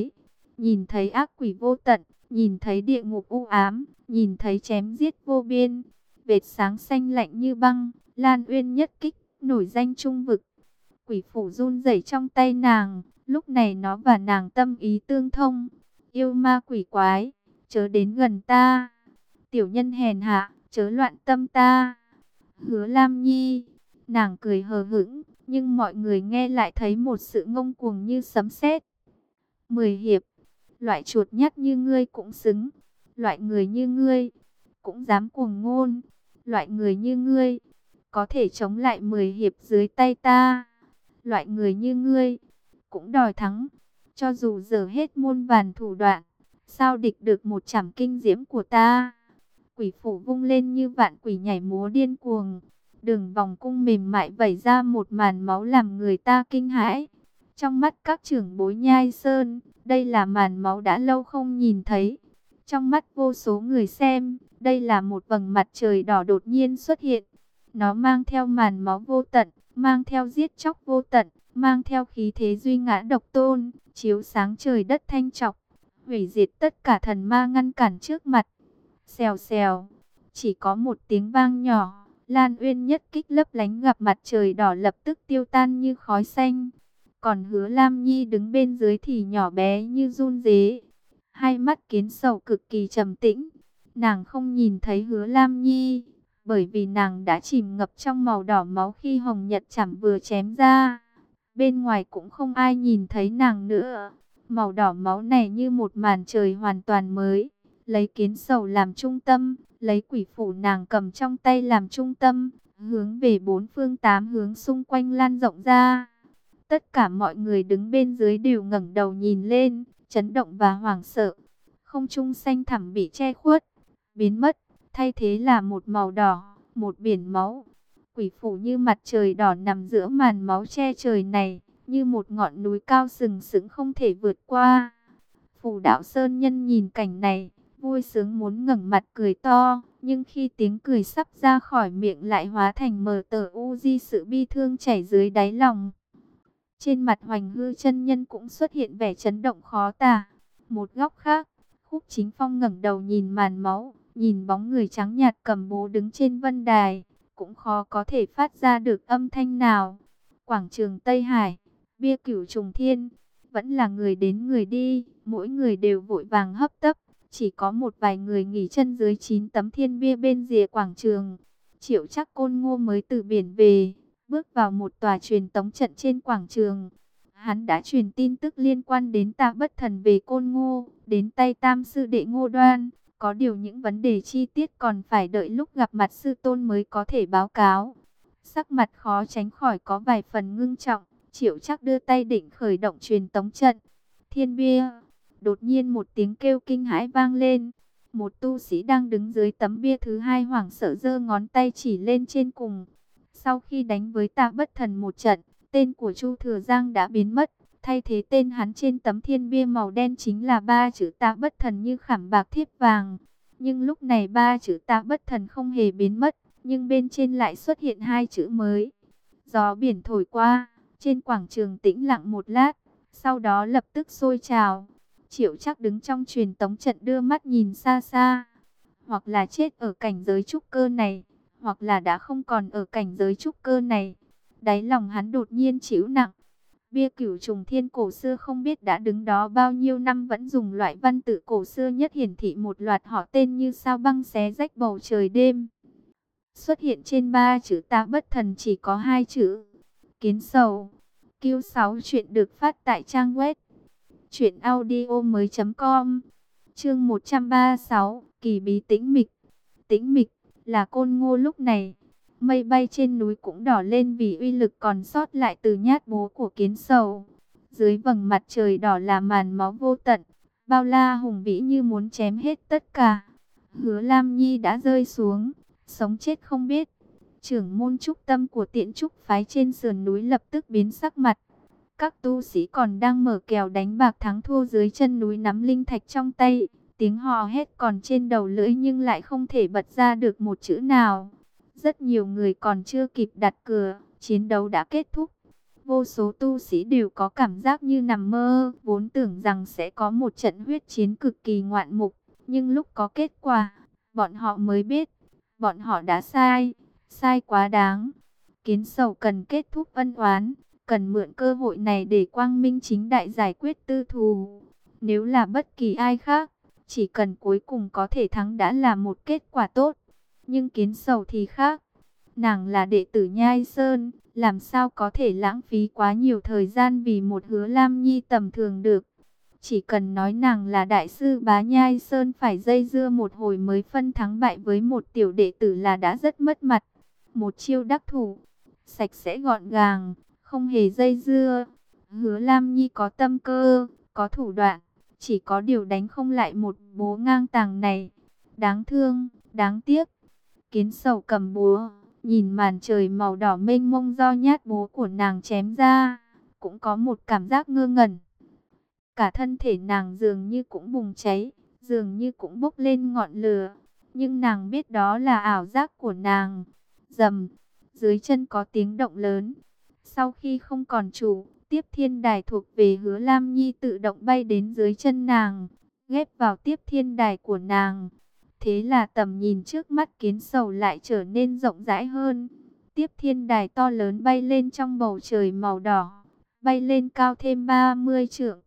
nhìn thấy ác quỷ vô tận, nhìn thấy địa ngục u ám, nhìn thấy chém giết vô biên. Vệt sáng xanh lạnh như băng, Lan Uyên nhất kích, nổi danh trung vực. Quỷ phủ run rẩy trong tay nàng, lúc này nó và nàng tâm ý tương thông. Yêu ma quỷ quái, chớ đến gần ta. Tiểu nhân hèn hạ, chớ loạn tâm ta. Hứa Lam Nhi, nàng cười hờ hững, nhưng mọi người nghe lại thấy một sự ngông cuồng như sấm sét. 10 hiệp, loại chuột nhắt như ngươi cũng xứng, loại người như ngươi cũng dám cuồng ngôn, loại người như ngươi có thể chống lại 10 hiệp dưới tay ta, loại người như ngươi cũng đòi thắng, cho dù dở hết muôn vàn thủ đoạn, sao địch được một chảm kinh diễm của ta. Quỷ phủ vung lên như vạn quỷ nhảy múa điên cuồng, đường vòng cung mềm mại vẩy ra một màn máu làm người ta kinh hãi. Trong mắt các trưởng bối Nhai Sơn, đây là màn máu đã lâu không nhìn thấy. Trong mắt vô số người xem, đây là một vầng mặt trời đỏ đột nhiên xuất hiện. Nó mang theo màn máu vô tận, mang theo giết chóc vô tận, mang theo khí thế duy ngã độc tôn, chiếu sáng trời đất thanh trọc, hủy diệt tất cả thần ma ngăn cản trước mặt. Xèo xèo, chỉ có một tiếng vang nhỏ, Lan Uyên nhất kích lấp lánh gặp mặt trời đỏ lập tức tiêu tan như khói xanh. Còn Hứa Lam Nhi đứng bên dưới thì nhỏ bé như giun dế. Hai mắt Kiến Sầu cực kỳ trầm tĩnh. Nàng không nhìn thấy Hứa Lam Nhi, bởi vì nàng đã chìm ngập trong màu đỏ máu khi Hồng Nhật Chảm vừa chém ra. Bên ngoài cũng không ai nhìn thấy nàng nữa. Màu đỏ máu này như một màn trời hoàn toàn mới. Lấy Kiến Sầu làm trung tâm, lấy quỷ phủ nàng cầm trong tay làm trung tâm, hướng về bốn phương tám hướng xung quanh lan rộng ra. Tất cả mọi người đứng bên dưới đều ngẩng đầu nhìn lên, chấn động và hoảng sợ. Không trung xanh thẳm bị che khuất, biến mất, thay thế là một màu đỏ, một biển máu. Quỷ phủ như mặt trời đỏ nằm giữa màn máu che trời này, như một ngọn núi cao sừng sững không thể vượt qua. Phủ Đạo Sơn Nhân nhìn cảnh này, vui sướng muốn ngẩng mặt cười to, nhưng khi tiếng cười sắp ra khỏi miệng lại hóa thành mờ tờ u di sự bi thương chảy dưới đáy lòng. Trên mặt Hoành Hư chân nhân cũng xuất hiện vẻ chấn động khó tả. Một góc khác, Khúc Chính Phong ngẩng đầu nhìn màn máu, nhìn bóng người trắng nhạt cầm bố đứng trên vân đài, cũng khó có thể phát ra được âm thanh nào. Quảng trường Tây Hải, bia Cửu Trùng Thiên, vẫn là người đến người đi, mỗi người đều vội vàng hấp tấp, chỉ có một vài người nghỉ chân dưới 9 tấm thiên bia bên rìa quảng trường. Triệu Trắc Côn Ngô mới từ biển về, bước vào một tòa truyền tống trận trên quảng trường. Hắn đã truyền tin tức liên quan đến Tạ Bất Thần về Côn Ngô, đến tay Tam sư đệ Ngô Đoan. Có điều những vấn đề chi tiết còn phải đợi lúc gặp mặt sư tôn mới có thể báo cáo. Sắc mặt khó tránh khỏi có vài phần ngưng trọng, Triệu Trắc đưa tay định khởi động truyền tống trận. Thiên bia, đột nhiên một tiếng kêu kinh hãi vang lên. Một tu sĩ đang đứng dưới tấm bia thứ hai hoảng sợ giơ ngón tay chỉ lên trên cùng. Sau khi đánh với Tạ Bất Thần một trận, tên của Chu Thừa Giang đã biến mất. Thay thế tên hắn trên tấm thiên bia màu đen chính là 3 chữ Tạ Bất Thần như khảm bạc thiếp vàng. Nhưng lúc này 3 chữ Tạ Bất Thần không hề biến mất, nhưng bên trên lại xuất hiện 2 chữ mới. Gió biển thổi qua, trên quảng trường tĩnh lặng một lát, sau đó lập tức sôi trào. Triệu Trắc đứng trong truyền tống trận đưa mắt nhìn xa xa. Hoặc là chết ở cảnh giới trúc cơ này, hoặc là đã không còn ở cảnh giới trúc cơ này. Đáy lòng hắn đột nhiên chịu nặng. Bia Cửu Trùng Thiên cổ xưa không biết đã đứng đó bao nhiêu năm, vẫn dùng loại văn tự cổ xưa nhất hiển thị một loạt họ tên như sao băng xé rách bầu trời đêm. Xuất hiện trên 3 chữ Tạ Bất Thần chỉ có 2 chữ Kiến Sầu. Q6 chuyện được phát tại trang web truyệnaudiomoi.com. Chương 136, kỳ bí tĩnh mịch. Tĩnh mịch là Côn Ngô lúc này. Mây bay trên núi cũng đỏ lên vì uy lực còn sót lại từ nhát bố của Kiến Sầu. Dưới vầng mặt trời đỏ là màn máu vô tận, bao la hùng vĩ như muốn chém hết tất cả. Hứa Lam Nhi đã rơi xuống, sống chết không biết. Trưởng môn trúc tâm của Tiễn Trúc phái trên sườn núi lập tức biến sắc mặt. Các tu sĩ còn đang mở kèo đánh bạc thắng thua dưới chân núi nắm linh thạch trong tay. Tiếng hò hét còn trên đầu lưỡi nhưng lại không thể bật ra được một chữ nào. Rất nhiều người còn chưa kịp đặt cược, chiến đấu đã kết thúc. Vô số tu sĩ đều có cảm giác như nằm mơ, vốn tưởng rằng sẽ có một trận huyết chiến cực kỳ ngoạn mục. Nhưng lúc có kết quả, bọn họ mới biết, bọn họ đã sai, sai quá đáng. Kiến Sầu cần kết thúc ân oán, cần mượn cơ hội này để quang minh chính đại giải quyết tư thù. Nếu là bất kỳ ai khác, chỉ cần cuối cùng có thể thắng đã là một kết quả tốt. Nhưng Kiến Sầu thì khác. Nàng là đệ tử Nhai Sơn, làm sao có thể lãng phí quá nhiều thời gian vì một Hứa Lam Nhi tầm thường được. Chỉ cần nói nàng là đại sư bá Nhai Sơn phải dây dưa một hồi mới phân thắng bại với một tiểu đệ tử là đã rất mất mặt. Một chiêu đắc thủ, sạch sẽ gọn gàng, không hề dây dưa. Hứa Lam Nhi có tâm cơ, có thủ đoạn, chỉ có điều đánh không lại một bố ngang tàng này. Đáng thương, đáng tiếc. Kiến Sầu cầm búa, nhìn màn trời màu đỏ mênh mông do nhát búa của nàng chém ra, cũng có một cảm giác ngơ ngẩn. Cả thân thể nàng dường như cũng bùng cháy, dường như cũng bốc lên ngọn lửa, nhưng nàng biết đó là ảo giác của nàng. Rầm, dưới chân có tiếng động lớn. Sau khi không còn chủ, Tiếp Thiên Đài thuộc về Hứa Lam Nhi tự động bay đến dưới chân nàng, ghép vào Tiếp Thiên Đài của nàng. Thế là tầm nhìn trước mắt Kiến Sầu lại trở nên rộng rãi hơn. Tiếp Thiên Đài to lớn bay lên trong bầu trời màu đỏ, bay lên cao thêm 30 trượng,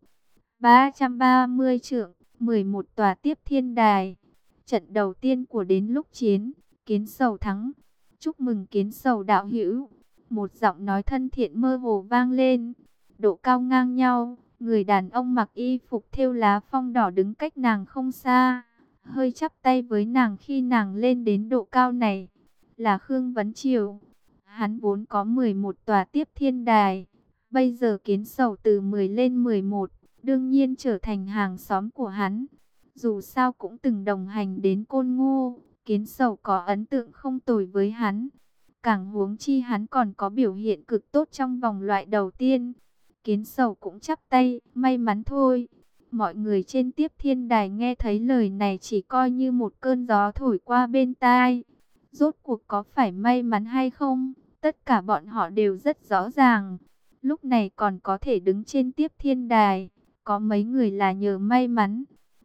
330 trượng, 11 tòa Tiếp Thiên Đài. Trận đầu tiên của đến lúc chiến, Kiến Sầu thắng. Chúc mừng Kiến Sầu đạo hữu. Một giọng nói thân thiện mơ hồ vang lên. Độ cao ngang nhau, người đàn ông mặc y phục thêu lá phong đỏ đứng cách nàng không xa, hơi chắp tay với nàng khi nàng lên đến độ cao này, là Khương Vấn Triều. Hắn vốn có 11 tòa Tiếp Thiên Đài, bây giờ Kiến Sầu từ 10 lên 11, đương nhiên trở thành hàng xóm của hắn. Dù sao cũng từng đồng hành đến Côn Ngô, Kiến Sầu có ấn tượng không tồi với hắn. Càng huống chi hắn còn có biểu hiện cực tốt trong vòng loại đầu tiên. Kiến Sầu cũng chắp tay, may mắn thôi. Mọi người trên Tiếp Thiên Đài nghe thấy lời này chỉ coi như một cơn gió thổi qua bên tai. Rốt cuộc có phải may mắn hay không, tất cả bọn họ đều rất rõ ràng. Lúc này còn có thể đứng trên Tiếp Thiên Đài, có mấy người là nhờ may mắn.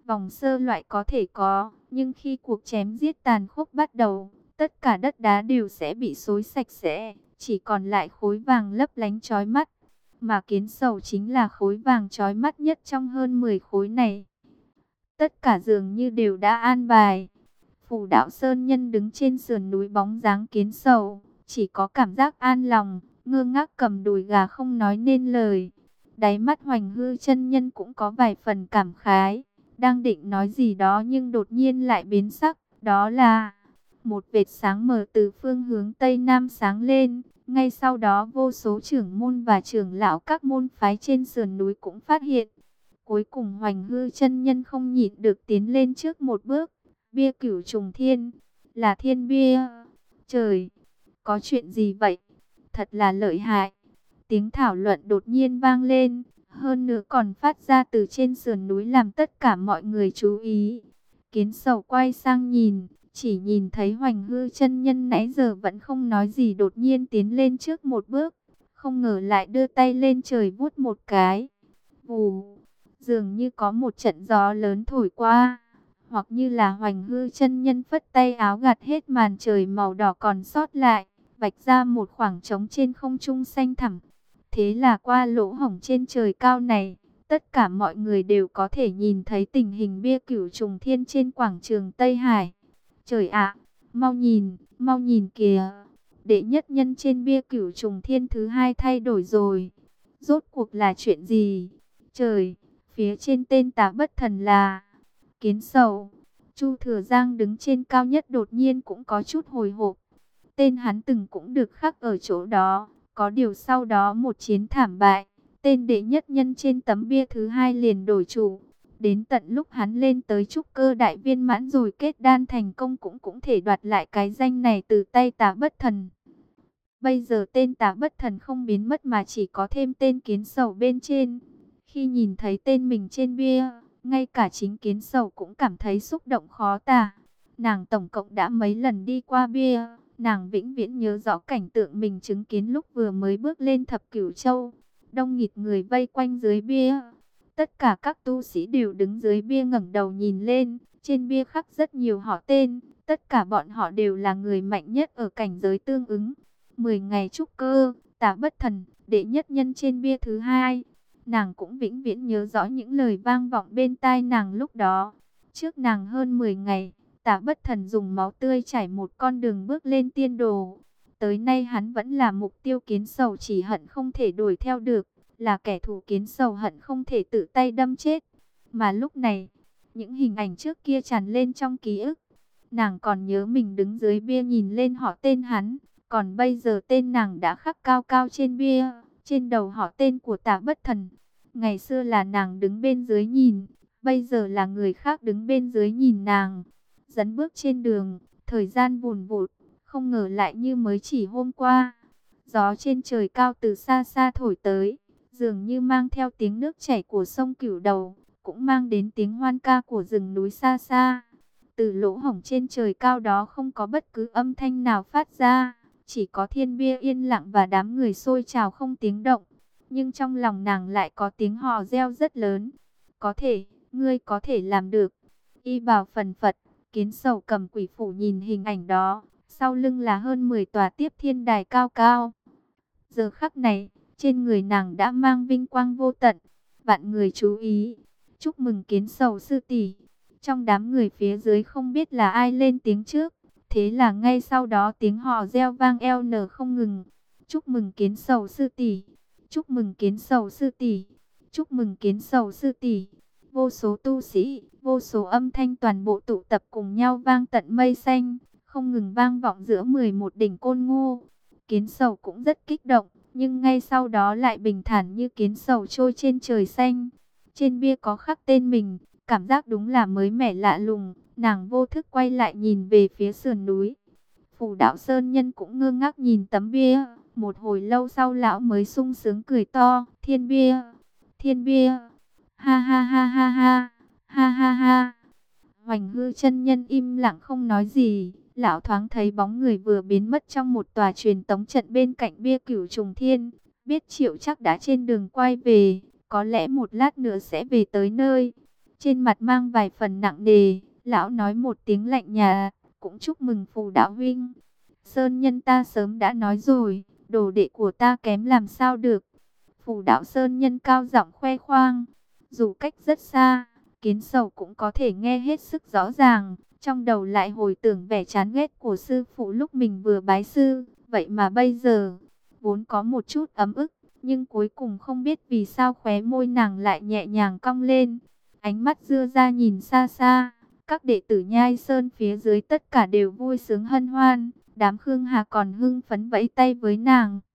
vòng sơ loại có thể có, nhưng khi cuộc chém giết tàn khốc bắt đầu, tất cả đất đá đều sẽ bị xối sạch sẽ, chỉ còn lại khối vàng lấp lánh chói mắt. Mà kiến sầu chính là khối vàng chói mắt nhất trong hơn 10 khối này. Tất cả dường như đều đã an bài. Phù Đạo Sơn Nhân đứng trên sườn núi bóng dáng kiến sầu, chỉ có cảm giác an lòng, ngơ ngác cầm đùi gà không nói nên lời. Đáy mắt Hoành Hư chân nhân cũng có vài phần cảm khái, đang định nói gì đó nhưng đột nhiên lại biến sắc, đó là một vệt sáng mờ từ phương hướng Tây Nam sáng lên. Ngay sau đó vô số trưởng môn và trưởng lão các môn phái trên sườn núi cũng phát hiện. Cuối cùng Hoành Hư chân nhân không nhịn được tiến lên trước một bước. Bia Cửu Trùng Thiên, là thiên bia. Trời, có chuyện gì vậy? Thật là lợi hại. Tiếng thảo luận đột nhiên vang lên, hơn nữa còn phát ra từ trên sườn núi làm tất cả mọi người chú ý. Kiến Sầu quay sang nhìn, chỉ nhìn thấy Hoành Hư chân nhân nãy giờ vẫn không nói gì đột nhiên tiến lên trước một bước, không ngờ lại đưa tay lên trời vuốt một cái. Vù, dường như có một trận gió lớn thổi qua, hoặc như là Hoành Hư chân nhân phất tay áo gạt hết màn trời màu đỏ còn sót lại, vạch ra một khoảng trống trên không trung xanh thẳm. Thế là qua lỗ hổng trên trời cao này, tất cả mọi người đều có thể nhìn thấy tình hình bia Cửu Trùng Thiên trên quảng trường Tây Hải. Trời ạ, mau nhìn kìa, đệ nhất nhân trên bia Cửu Trùng Thiên thứ hai thay đổi rồi. Rốt cuộc là chuyện gì? Trời, phía trên tên Tá Bất Thần là Kiến Sầu. Chu Thừa Giang đứng trên cao nhất đột nhiên cũng có chút hồi hộp. Tên hắn từng cũng được khắc ở chỗ đó, có điều sau đó một chiến thảm bại, tên đệ nhất nhân trên tấm bia thứ hai liền đổi chủ. Đến tận lúc hắn lên tới trúc cơ đại viên mãn rồi kết đan thành công cũng thể đoạt lại cái danh này từ tay Tá Bất Thần. Bây giờ tên Tá Bất Thần không biến mất mà chỉ có thêm tên Kiến Sầu bên trên. Khi nhìn thấy tên mình trên bia, ngay cả chính Kiến Sầu cũng cảm thấy xúc động khó tả. Nàng tổng cộng đã mấy lần đi qua bia, nàng vĩnh viễn nhớ rõ cảnh tượng mình chứng kiến lúc vừa mới bước lên Thập Cửu Châu. Đông nghịt người vây quanh dưới bia. Tất cả các tu sĩ đều đứng dưới bia ngẩng đầu nhìn lên, trên bia khắc rất nhiều họ tên, tất cả bọn họ đều là người mạnh nhất ở cảnh giới tương ứng. 10 ngày trúc cơ, Tá Bất Thần, đệ nhất nhân trên bia thứ hai. Nàng cũng vĩnh viễn nhớ rõ những lời vang vọng bên tai nàng lúc đó. Trước nàng hơn 10 ngày, Tá Bất Thần dùng máu tươi trải một con đường bước lên tiên đồ. Tới nay hắn vẫn là mục tiêu Kiến Sầu chỉ hận không thể đuổi theo được, là kẻ thù Kiến Sầu hận không thể tự tay đâm chết. Mà lúc này, những hình ảnh trước kia tràn lên trong ký ức. Nàng còn nhớ mình đứng dưới bia nhìn lên họ tên hắn, còn bây giờ tên nàng đã khắc cao cao trên bia, trên đầu họ tên của Tá Bất Thần. Ngày xưa là nàng đứng bên dưới nhìn, bây giờ là người khác đứng bên dưới nhìn nàng. Dấn bước trên đường, thời gian vùn vụt, không ngờ lại như mới chỉ hôm qua. Gió trên trời cao từ xa xa thổi tới, dường như mang theo tiếng nước chảy của sông Cửu Đầu, cũng mang đến tiếng hoan ca của rừng núi xa xa. Từ lỗ hổng trên trời cao đó không có bất cứ âm thanh nào phát ra, chỉ có thiên bia yên lặng và đám người xôi trào không tiếng động. Nhưng trong lòng nàng lại có tiếng hò reo rất lớn. Có thể, ngươi có thể làm được. Y bào phần phật, Kiến Sầu cầm quỷ phủ nhìn hình ảnh đó, sau lưng là hơn 10 tòa tiếp thiên đài cao cao. Giờ khắc này, trên người nàng đã mang vinh quang vô tận. Vạn người chú ý, chúc mừng Kiến Sầu sư tỷ. Trong đám người phía dưới không biết là ai lên tiếng trước, thế là ngay sau đó tiếng hò reo vang eo nở không ngừng. Chúc mừng Kiến Sầu sư tỷ, chúc mừng Kiến Sầu sư tỷ, chúc mừng Kiến Sầu sư tỷ. Vô số tu sĩ, vô số âm thanh toàn bộ tụ tập cùng nhau vang tận mây xanh, không ngừng vang vọng giữa 11 đỉnh Côn Ngô. Kiến Sầu cũng rất kích động, nhưng ngay sau đó lại bình thản như kiến sầu trôi trên trời xanh. Trên bia có khắc tên mình, cảm giác đúng là mới mẻ lạ lùng. Nàng vô thức quay lại nhìn về phía sườn núi. Phù Đạo Sơn Nhân cũng ngơ ngác nhìn tấm bia. Một hồi lâu sau lão mới sung sướng cười to. Thiên bia, thiên bia, ha ha ha ha ha, ha ha ha. Hoành Hư chân nhân im lặng không nói gì. Lão thoáng thấy bóng người vừa biến mất trong một tòa truyền tống trận bên cạnh bia Cửu Trùng Thiên. Biết Triệu chắc đã trên đường quay về, có lẽ một lát nữa sẽ về tới nơi. trên mặt mang vài phần nặng nề. Lão nói một tiếng lạnh nhà, cũng chúc mừng Phù đạo huynh. Sơn Nhân ta sớm đã nói rồi, đồ đệ của ta kém làm sao được. Phù đạo Sơn Nhân cao giọng khoe khoang, dù cách rất xa, Kiến Sầu cũng có thể nghe hết sức rõ ràng. Trong đầu lại hồi tưởng vẻ chán ghét của sư phụ lúc mình vừa bái sư. Vậy mà bây giờ, vốn có một chút ấm ức, nhưng cuối cùng không biết vì sao khóe môi nàng lại nhẹ nhàng cong lên. Ánh mắt dưa ra nhìn xa xa, các đệ tử Nhai Sơn phía dưới tất cả đều vui sướng hân hoan. Đám Khương Hà còn hưng phấn vẫy tay với nàng.